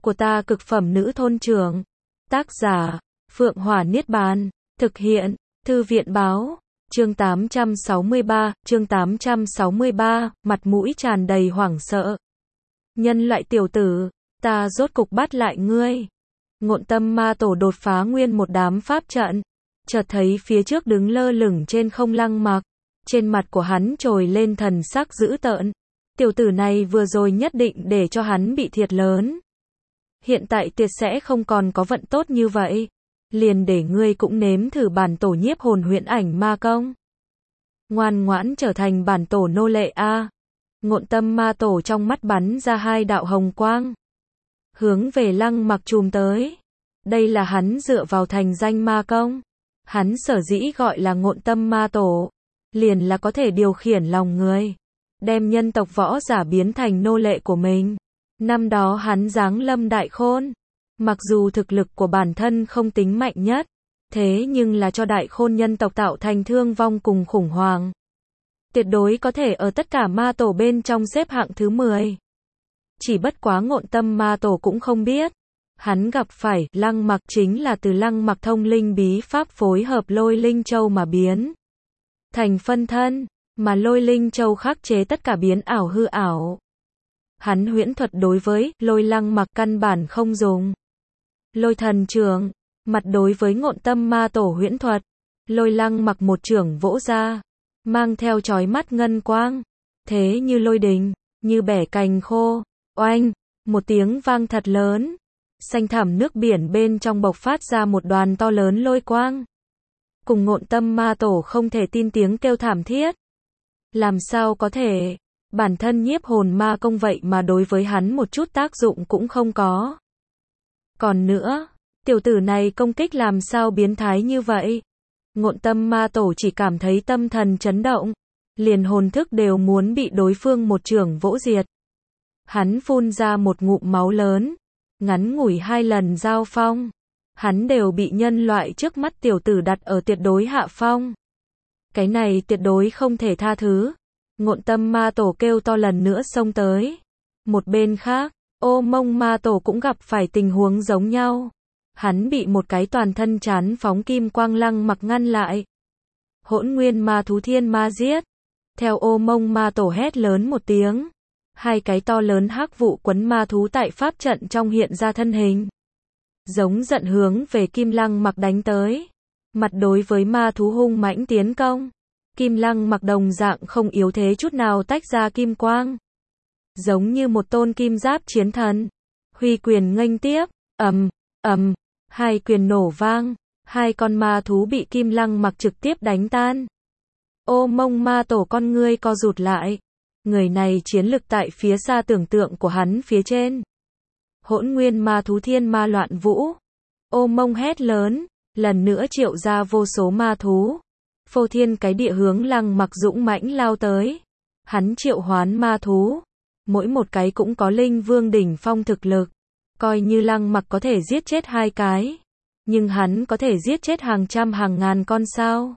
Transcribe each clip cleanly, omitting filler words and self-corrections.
của ta cực phẩm nữ thôn trưởng. Tác giả, Phượng Hỏa Niết Bàn. Thực hiện, Thư viện báo. Chương 863, mặt mũi tràn đầy hoảng sợ. Nhân loại tiểu tử, ta rốt cục bắt lại ngươi. Ngộn Tâm Ma Tổ đột phá nguyên một đám pháp trận, chợt thấy phía trước đứng lơ lửng trên không Lăng Mặc. Trên mặt của hắn trồi lên thần sắc dữ tợn. Tiểu tử này vừa rồi nhất định để cho hắn bị thiệt lớn. Hiện tại tuyệt sẽ không còn có vận tốt như vậy. Liền để ngươi cũng nếm thử bản tổ nhiếp hồn huyễn ảnh ma công. Ngoan ngoãn trở thành bản tổ nô lệ a. Ngộn Tâm Ma Tổ trong mắt bắn ra hai đạo hồng quang, hướng về Lăng Mặc chùm tới. Đây là hắn dựa vào thành danh ma công. Hắn sở dĩ gọi là Ngộn Tâm Ma Tổ, liền là có thể điều khiển lòng người, đem nhân tộc võ giả biến thành nô lệ của mình. Năm đó hắn giáng lâm Đại Khôn, mặc dù thực lực của bản thân không tính mạnh nhất, thế nhưng là cho Đại Khôn nhân tộc tạo thành thương vong cùng khủng hoảng. Tuyệt đối có thể ở tất cả ma tổ bên trong xếp hạng thứ 10. Chỉ bất quá Ngộn Tâm Ma Tổ cũng không biết, hắn gặp phải Lăng Mặc chính là từ Lăng Mặc thông linh bí pháp phối hợp Lôi Linh Châu mà biến thành phân thân, mà Lôi Linh Châu khắc chế tất cả biến ảo hư ảo. Hắn huyễn thuật đối với Lôi Lăng Mặc căn bản không dùng. Lôi Thần Trường, mặt đối với Ngộn Tâm Ma Tổ huyễn thuật, Lôi Lăng Mặc một chưởng vỗ ra, mang theo chói mắt ngân quang, thế như lôi đình, như bẻ cành khô. Oanh, một tiếng vang thật lớn, xanh thẳm nước biển bên trong bộc phát ra một đoàn to lớn lôi quang. Cùng Ngộn Tâm Ma Tổ không thể tin tiếng kêu thảm thiết. Làm sao có thể, bản thân nhiếp hồn ma công vậy mà đối với hắn một chút tác dụng cũng không có. Còn nữa, tiểu tử này công kích làm sao biến thái như vậy? Ngộn Tâm Ma Tổ chỉ cảm thấy tâm thần chấn động, liền hồn thức đều muốn bị đối phương một chưởng vỗ diệt. Hắn phun ra một ngụm máu lớn, ngắn ngủi 2 lần giao phong, hắn đều bị nhân loại trước mắt tiểu tử đặt ở tuyệt đối hạ phong. Cái này tuyệt đối không thể tha thứ. Ngộn Tâm Ma Tổ kêu to lần nữa xông tới. Một bên khác, Ô Mông Ma Tổ cũng gặp phải tình huống giống nhau. Hắn bị một cái toàn thân chán phóng kim quang Lăng Mặc ngăn lại. Hỗn Nguyên Ma Thú Thiên Ma giết. Theo Ô Mông Ma Tổ hét lớn một tiếng, hai cái to lớn hắc vụ quấn ma thú tại pháp trận trong hiện ra thân hình, giống giận hướng về Kim Lăng Mặc đánh tới. Mặt đối với ma thú hung mãnh tiến công, Kim Lăng Mặc đồng dạng không yếu thế chút nào, tách ra kim quang, giống như một tôn kim giáp chiến thần, huy quyền nghênh tiếp. Ầm ầm, hai quyền nổ vang, hai con ma thú bị Kim Lăng Mặc trực tiếp đánh tan. Ô Mông Ma Tổ con ngươi co rụt lại. Người này chiến lực tại phía xa tưởng tượng của hắn phía trên. Hỗn Nguyên Ma Thú Thiên Ma Loạn Vũ. Ô Mông hét lớn, lần nữa triệu ra vô số ma thú. Phô thiên cái địa hướng Lăng Mặc dũng mãnh lao tới. Hắn triệu hoán ma thú, mỗi một cái cũng có linh vương đỉnh phong thực lực. Coi như Lăng Mặc có thể giết chết 2 cái, nhưng hắn có thể giết chết hàng trăm hàng ngàn con sao?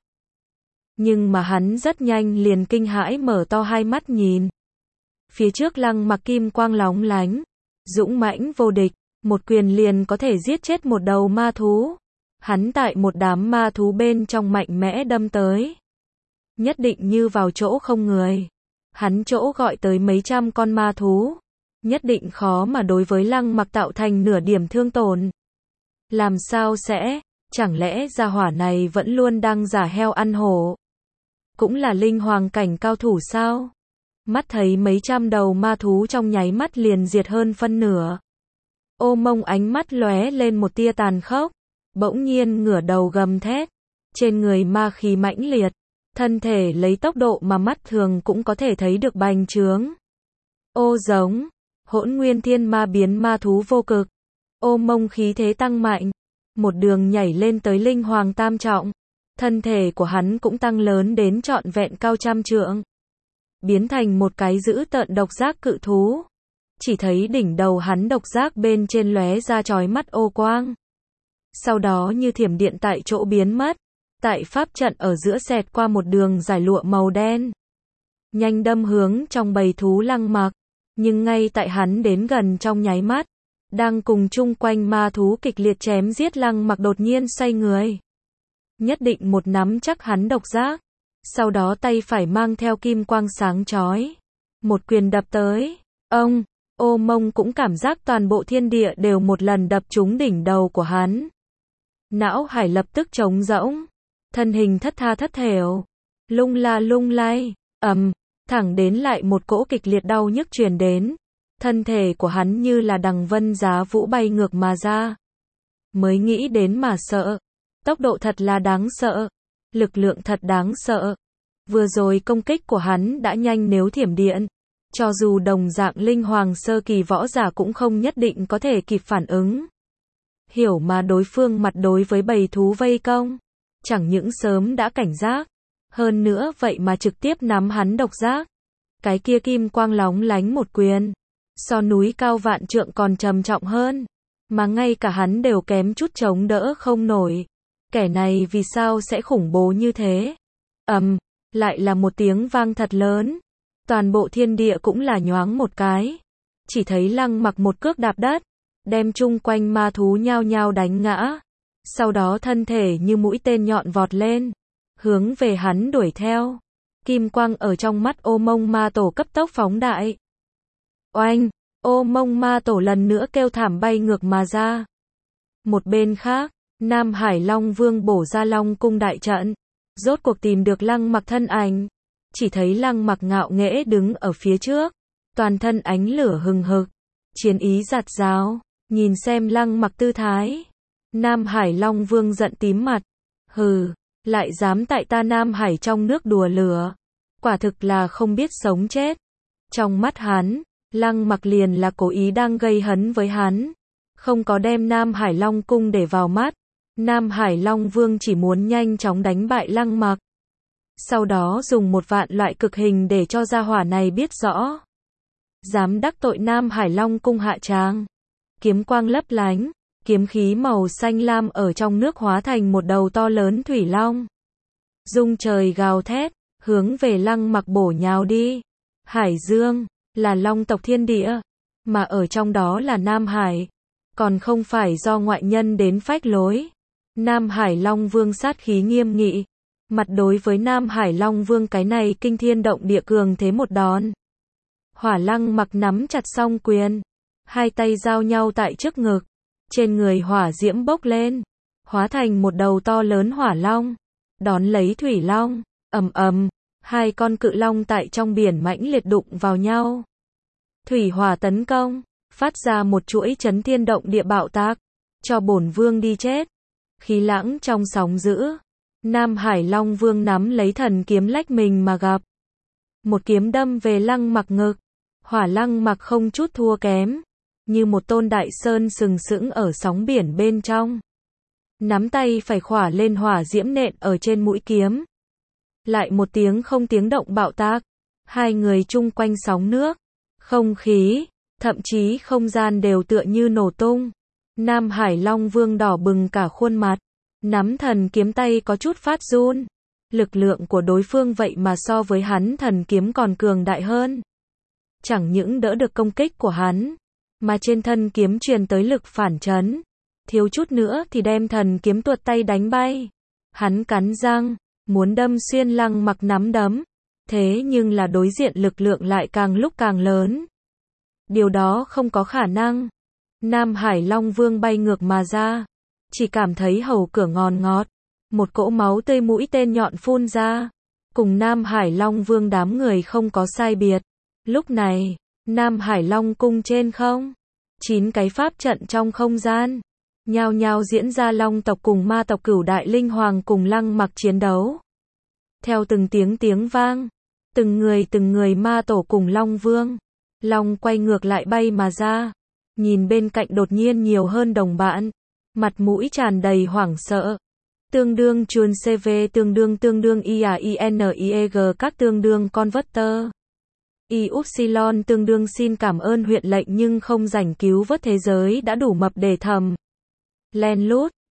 Nhưng mà hắn rất nhanh liền kinh hãi mở to hai mắt nhìn. Phía trước Lăng Mặc kim quang lóng lánh, dũng mãnh vô địch, một quyền liền có thể giết chết một đầu ma thú. Hắn tại một đám ma thú bên trong mạnh mẽ đâm tới, nhất định như vào chỗ không người. Hắn chỗ gọi tới mấy trăm con ma thú, nhất định khó mà đối với Lăng Mặc tạo thành nửa điểm thương tổn. Làm sao sẽ, chẳng lẽ gia hỏa này vẫn luôn đang giả heo ăn hổ? Cũng là linh hoàng cảnh cao thủ sao? Mắt thấy mấy trăm đầu ma thú trong nháy mắt liền diệt hơn phân nửa. Ô Mông ánh mắt lóe lên một tia tàn khốc, bỗng nhiên ngửa đầu gầm thét, trên người ma khí mãnh liệt, thân thể lấy tốc độ mà mắt thường cũng có thể thấy được bành trướng. Ô giống, Hỗn Nguyên Thiên Ma biến ma thú vô cực. Ô Mông khí thế tăng mạnh, một đường nhảy lên tới linh hoàng tam trọng. Thân thể của hắn cũng tăng lớn đến trọn vẹn cao trăm trượng, biến thành một cái dữ tợn độc giác cự thú. Chỉ thấy đỉnh đầu hắn độc giác bên trên lóe ra chói mắt ô quang, sau đó như thiểm điện tại chỗ biến mất. Tại pháp trận ở giữa xẹt qua một đường giải lụa màu đen, nhanh đâm hướng trong bầy thú Lăng Mặc. Nhưng ngay tại hắn đến gần trong nháy mắt, Đang cùng chung quanh ma thú kịch liệt chém giết, Lăng Mặc đột nhiên xoay người. Nhất định một nắm chắc hắn độc giác. Sau đó tay phải mang theo kim quang sáng chói. Một quyền đập tới. Ông, Ô Mông cũng cảm giác toàn bộ thiên địa đều một lần đập trúng đỉnh đầu của hắn. Não hải lập tức trống rỗng. Thân hình thất tha thất thểu. Lung la lung lay. Thẳng đến lại một cỗ kịch liệt đau nhức truyền đến. Thân thể của hắn như là đằng vân giá vũ bay ngược mà ra. Mới nghĩ đến mà sợ. Tốc độ thật là đáng sợ. Lực lượng thật đáng sợ. Vừa rồi công kích của hắn đã nhanh nếu thiểm điện. Cho dù đồng dạng linh hoàng sơ kỳ võ giả cũng không nhất định có thể kịp phản ứng. Hiểu mà đối phương mặt đối với bầy thú vây công. Chẳng những sớm đã cảnh giác. Hơn nữa vậy mà trực tiếp nắm hắn độc giác. Cái kia kim quang lóng lánh một quyền. So núi cao vạn trượng còn trầm trọng hơn. Mà ngay cả hắn đều kém chút chống đỡ không nổi. Kẻ này vì sao sẽ khủng bố như thế? Lại là một tiếng vang thật lớn. Toàn bộ thiên địa cũng là nhoáng một cái. Chỉ thấy Lăng Mặc một cước đạp đất. Đem chung quanh ma thú nhao nhao đánh ngã. Sau đó thân thể như mũi tên nhọn vọt lên. Hướng về hắn đuổi theo. Kim quang ở trong mắt Ô Mông ma tổ cấp tốc phóng đại. Oanh! Ô Mông ma tổ lần nữa kêu thảm bay ngược mà ra. Một bên khác, Nam Hải Long Vương bổ ra Long cung đại trận. Rốt cuộc tìm được Lăng Mặc thân ảnh. Chỉ thấy Lăng Mặc ngạo nghễ đứng ở phía trước. Toàn thân ánh lửa hừng hực. Chiến ý giạt rào. Nhìn xem Lăng Mặc tư thái. Nam Hải Long Vương giận tím mặt. Hừ, lại dám tại ta Nam Hải trong nước đùa lửa. Quả thực là không biết sống chết. Trong mắt hắn, Lăng Mặc liền là cố ý đang gây hấn với hắn. Không có đem Nam Hải Long cung để vào mắt. Nam Hải Long Vương chỉ muốn nhanh chóng đánh bại Lăng Mặc. Sau đó dùng một vạn loại cực hình để cho gia hỏa này biết rõ. Dám đắc tội Nam Hải Long cung hạ tràng. Kiếm quang lấp lánh, kiếm khí màu xanh lam ở trong nước hóa thành một đầu to lớn thủy long. Rung trời gào thét, hướng về Lăng Mặc bổ nhào đi. Hải Dương, là long tộc thiên địa, mà ở trong đó là Nam Hải. Còn không phải do ngoại nhân đến phách lối. Nam Hải Long Vương sát khí nghiêm nghị. Mặt đối với Nam Hải Long Vương cái này kinh thiên động địa cường thế một đòn. Hỏa Lăng Mặc nắm chặt song quyền. Hai tay giao nhau tại trước ngực. Trên người hỏa diễm bốc lên. Hóa thành một đầu to lớn hỏa long. Đón lấy thủy long. Hai con cự long tại trong biển mãnh liệt đụng vào nhau. Thủy hỏa tấn công. Phát ra một chuỗi chấn thiên động địa bạo tạc. Cho bổn vương đi chết. Khí lãng trong sóng dữ. Nam Hải Long Vương nắm lấy thần kiếm lách mình mà gặp. Một kiếm đâm về Lăng Mặc ngực. Hỏa Lăng Mặc không chút thua kém. Như một tôn đại sơn sừng sững ở sóng biển bên trong. Nắm tay phải khỏa lên hỏa diễm nện ở trên mũi kiếm. Lại một tiếng không tiếng động bạo tạc. Hai người chung quanh sóng nước. Không khí, thậm chí không gian đều tựa như nổ tung. Nam Hải Long Vương đỏ bừng cả khuôn mặt. Nắm thần kiếm tay có chút phát run. Lực lượng của đối phương vậy mà so với hắn thần kiếm còn cường đại hơn. Chẳng những đỡ được công kích của hắn, mà trên thân kiếm truyền tới lực phản chấn. Thiếu chút nữa thì đem thần kiếm tuột tay đánh bay. Hắn cắn răng, muốn đâm xuyên Lăng Mặc nắm đấm. Thế nhưng là đối diện lực lượng lại càng lúc càng lớn. Điều đó không có khả năng. Nam Hải Long Vương bay ngược mà ra. Chỉ cảm thấy hầu cửa ngòn ngọt. Một cỗ máu tươi mũi tên nhọn phun ra. Cùng Nam Hải Long Vương đám người không có sai biệt. Lúc này, Nam Hải Long cung trên không. 9 cái pháp trận trong không gian. Nhao nhao diễn ra long tộc cùng ma tộc cửu đại linh hoàng cùng Lăng Mặc chiến đấu. Theo từng tiếng vang. Từng người ma tổ cùng Long Vương. Long quay ngược lại bay mà ra. Nhìn bên cạnh đột nhiên nhiều hơn đồng bạn. Mặt mũi tràn đầy hoảng sợ. Tương đương chuồn CV tương đương IAINIEG các tương đương converter. Upsilon tương đương xin cảm ơn huyện lệnh nhưng không rảnh cứu vớt thế giới đã đủ mập để thầm. Len lút,